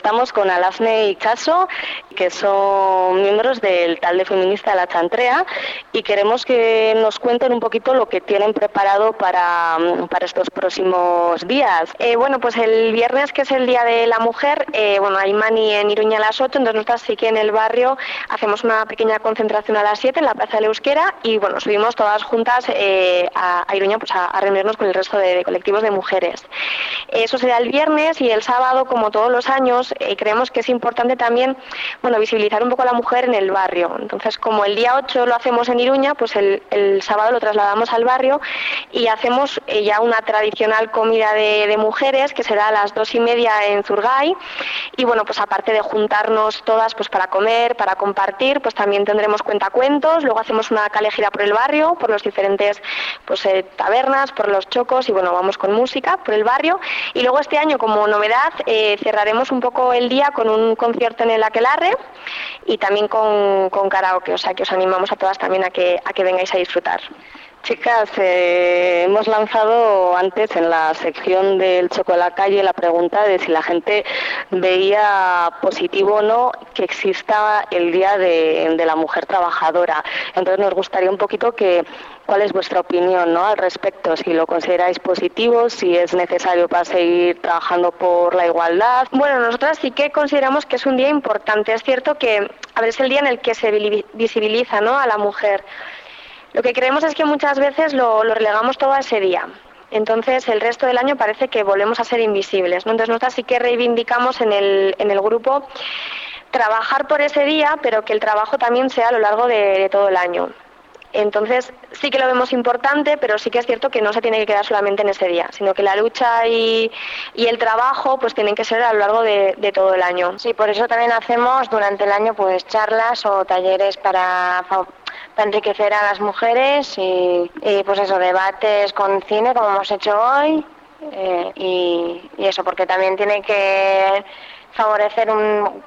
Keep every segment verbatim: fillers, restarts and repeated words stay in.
Estamos con Alasne y Caso, que son miembros del Talde Feminista de la Chantrea, y queremos que nos cuenten un poquito lo que tienen preparado para, para estos próximos días. Eh, bueno, pues el viernes, que es el Día de la Mujer, eh, bueno, hay mani en Iruña a las ocho, entonces nosotras sí que en el barrio hacemos una pequeña concentración a las siete en la Plaza del Euskera y bueno, subimos todas juntas eh, a, a Iruña pues a, a reunirnos con el resto de, de colectivos de mujeres. Eso será el viernes, y el sábado, como todos los años, eh, creemos que es importante también, bueno, visibilizar un poco a la mujer en el barrio. Entonces, como el día ocho lo hacemos en Iruña, pues el, el sábado lo trasladamos al barrio y hacemos eh, ya una tradicional comida de, de mujeres, que será a las dos y media en Zurgay. Y bueno, pues aparte de juntarnos todas pues para comer, para compartir, pues también tendremos cuentacuentos. Luego hacemos una calejira por el barrio, por los diferentes pues eh, tabernas, por los chocos, y bueno, vamos con música por el barrio. Y luego este año, como novedad, eh, cerraremos un poco el día con un concierto en el Aquelarre y también con, con karaoke, o sea que os animamos a todas también a que, a que vengáis a disfrutar. Chicas, eh, hemos lanzado antes en la sección del Choco de la Calle la pregunta de si la gente veía positivo o no que exista el Día de, de la Mujer Trabajadora. Entonces nos gustaría un poquito que cuál es vuestra opinión, ¿no?, al respecto, si lo consideráis positivo, si es necesario para seguir trabajando por la igualdad. Bueno, nosotras sí que consideramos que es un día importante. Es cierto que, a ver, es el día en el que se visibiliza, ¿no?, a la mujer. Lo que creemos es que muchas veces lo, lo relegamos todo a ese día. Entonces el resto del año parece que volvemos a ser invisibles, ¿no? Entonces nosotras sí que reivindicamos en el, en el grupo trabajar por ese día, pero que el trabajo también sea a lo largo de, de todo el año. Entonces sí que lo vemos importante, pero sí que es cierto que no se tiene que quedar solamente en ese día, sino que la lucha y, y el trabajo pues tienen que ser a lo largo de, de todo el año. Sí, por eso también hacemos durante el año pues charlas o talleres para, para enriquecer a las mujeres y, y pues eso, debates con cine como hemos hecho hoy eh, y, y eso, porque también tiene que favorecer un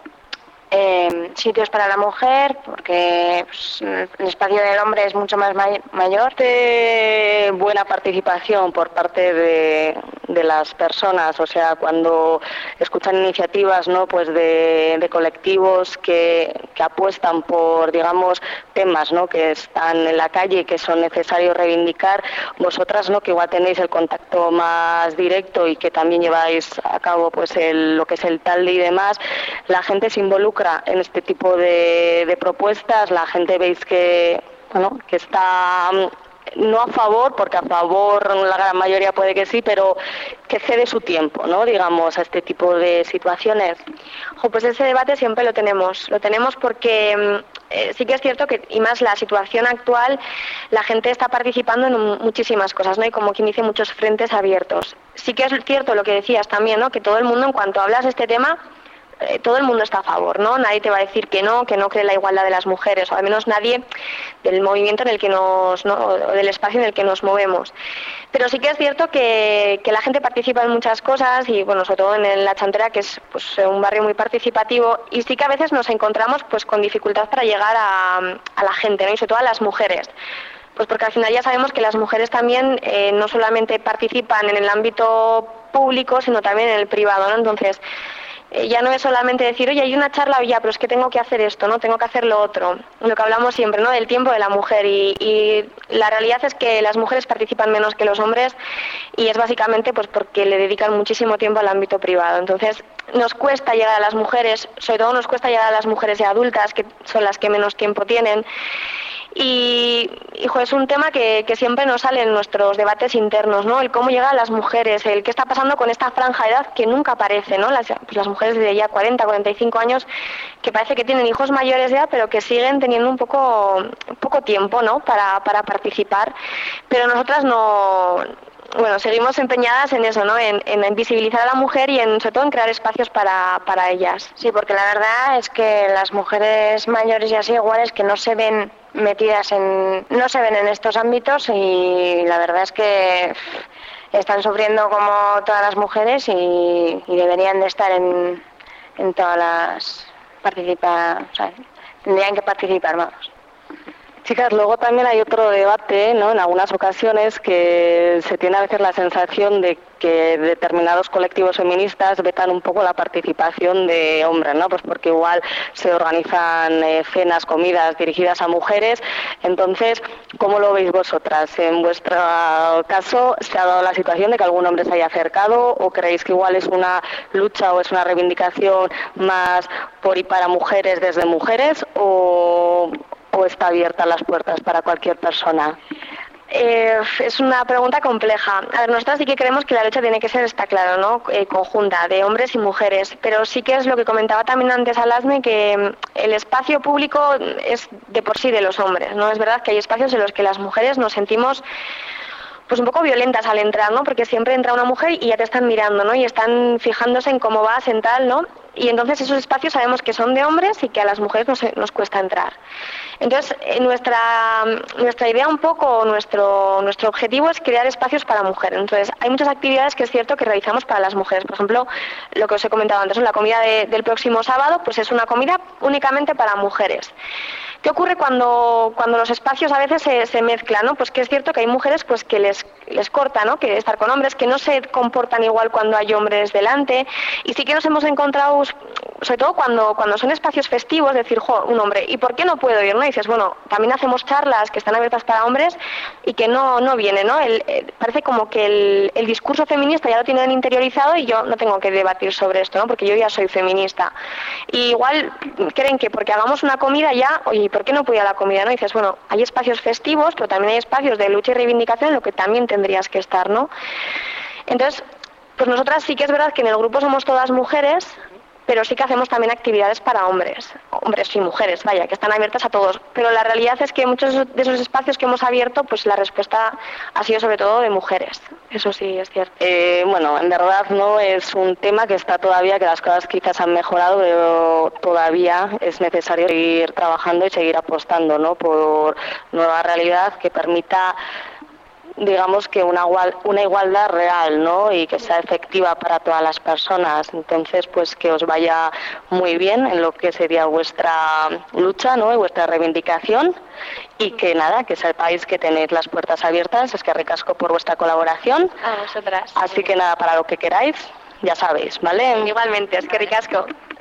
Eh, sitios para la mujer, porque pues, el espacio del hombre es mucho más may- mayor. De buena participación por parte de, de las personas, o sea, cuando escuchan iniciativas, ¿no?, pues de, de colectivos que, que apuestan por, digamos, temas, ¿no?, que están en la calle y que son necesarios reivindicar. Vosotras, ¿no?, que igual tenéis el contacto más directo y que también lleváis a cabo pues el, lo que es el talde y demás, la gente se involucra en este tipo de, de propuestas. La gente veis que, bueno, que está no a favor, porque a favor la gran mayoría puede que sí, pero que cede su tiempo, ¿no?, digamos, a este tipo de situaciones. Jo, pues ese debate siempre lo tenemos, lo tenemos porque eh, sí que es cierto que, y más la situación actual, la gente está participando en muchísimas cosas, ¿no?, y como quien dice, muchos frentes abiertos. Sí que es cierto lo que decías también, ¿no?, que todo el mundo, en cuanto hablas de este tema, Eh, todo el mundo está a favor, ¿no? Nadie te va a decir que no, que no cree en la igualdad de las mujeres, o al menos nadie del movimiento en el que nos, ¿no?, o del espacio en el que nos movemos. Pero sí que es cierto que, que la gente participa en muchas cosas y, bueno, sobre todo en La Chantera, que es pues un barrio muy participativo, y sí que a veces nos encontramos pues con dificultad para llegar a, a la gente, ¿no?, y sobre todo a las mujeres. Pues porque al final ya sabemos que las mujeres también eh, no solamente participan en el ámbito público, sino también en el privado, ¿no? Entonces, ya no es solamente decir, oye, hay una charla, oye, pero es que tengo que hacer esto, ¿no? Tengo que hacer lo otro. Lo que hablamos siempre, ¿no?, del tiempo de la mujer. Y, y la realidad es que las mujeres participan menos que los hombres, y es básicamente pues porque le dedican muchísimo tiempo al ámbito privado. Entonces, nos cuesta llegar a las mujeres, sobre todo nos cuesta llegar a las mujeres ya adultas, que son las que menos tiempo tienen. Y, hijo, es un tema que, que siempre nos sale en nuestros debates internos, ¿no? El cómo llegar a las mujeres, el qué está pasando con esta franja de edad que nunca aparece, ¿no? Las, pues las mujeres de ya cuarenta, cuarenta y cinco años, que parece que tienen hijos mayores ya, pero que siguen teniendo un poco, poco tiempo, ¿no?, para, para participar. Pero nosotras no... Bueno, seguimos empeñadas en eso, ¿no?, en, en visibilizar a la mujer y en, sobre todo en crear espacios para, para ellas. Sí, porque la verdad es que las mujeres mayores y así iguales que no se ven metidas en, no se ven en estos ámbitos, y la verdad es que están sufriendo como todas las mujeres y, y deberían de estar en, en todas las participa, o sea, tendrían que participar, vamos. Chicas, luego también hay otro debate, ¿no? En algunas ocasiones que se tiene a veces la sensación de que determinados colectivos feministas vetan un poco la participación de hombres, ¿no? Pues porque igual se organizan eh, cenas, comidas dirigidas a mujeres. Entonces, ¿cómo lo veis vosotras? ¿En vuestro caso se ha dado la situación de que algún hombre se haya acercado o creéis que igual es una lucha o es una reivindicación más por y para mujeres desde mujeres o, o está abierta las puertas para cualquier persona? Eh, es una pregunta compleja. A ver, nosotras sí que creemos que la lucha tiene que ser, está claro, ¿no? Eh, conjunta, de hombres y mujeres, pero sí que es lo que comentaba también antes Alasme, que el espacio público es de por sí de los hombres, ¿no? Es verdad que hay espacios en los que las mujeres nos sentimos pues un poco violentas al entrar, ¿no? Porque siempre entra una mujer y ya te están mirando, ¿no? Y están fijándose en cómo vas, en tal, ¿no? Y entonces esos espacios sabemos que son de hombres y que a las mujeres nos, nos cuesta entrar. Entonces, nuestra, nuestra idea un poco, nuestro, nuestro objetivo es crear espacios para mujeres. Entonces, hay muchas actividades que es cierto que realizamos para las mujeres. Por ejemplo, lo que os he comentado antes, la comida de, del próximo sábado, pues es una comida únicamente para mujeres. ¿Qué ocurre cuando, cuando los espacios a veces se, se mezclan, ¿no? Pues que es cierto que hay mujeres pues que les, les corta, ¿no? Que estar con hombres, que no se comportan igual cuando hay hombres delante. Y sí que nos hemos encontrado, sobre todo cuando, cuando son espacios festivos, decir, jo, un hombre, ¿y por qué no puedo ir? ¿No? Y dices, bueno, también hacemos charlas que están abiertas para hombres y que no, no viene, ¿no? El, el, parece como que el, el discurso feminista ya lo tienen interiorizado y yo no tengo que debatir sobre esto, ¿no? Porque yo ya soy feminista. Y igual creen que porque hagamos una comida ya, oye, ¿por qué no puedo ir a la comida? ¿No? Y dices, bueno, hay espacios festivos, pero también hay espacios de lucha y reivindicación en lo que también tendrías que estar, ¿no? Entonces, pues nosotras sí que es verdad que en el grupo somos todas mujeres, pero sí que hacemos también actividades para hombres, hombres y mujeres, vaya, que están abiertas a todos. Pero la realidad es que muchos de esos espacios que hemos abierto, pues la respuesta ha sido sobre todo de mujeres. Eso sí es cierto. Eh, bueno, en verdad no es un tema que está todavía, que las cosas quizás han mejorado, pero todavía es necesario seguir trabajando y seguir apostando, ¿no? Por nueva realidad que permita, digamos, que una, una igualdad real, ¿no? Y que sea efectiva para todas las personas. Entonces, pues que os vaya muy bien en lo que sería vuestra lucha, ¿no? Y vuestra reivindicación. Y que nada, que sepáis que tenéis las puertas abiertas. Es que ricasco por vuestra colaboración. A vosotras. Así que nada, para lo que queráis, ya sabéis, ¿vale? Igualmente, es que ricasco.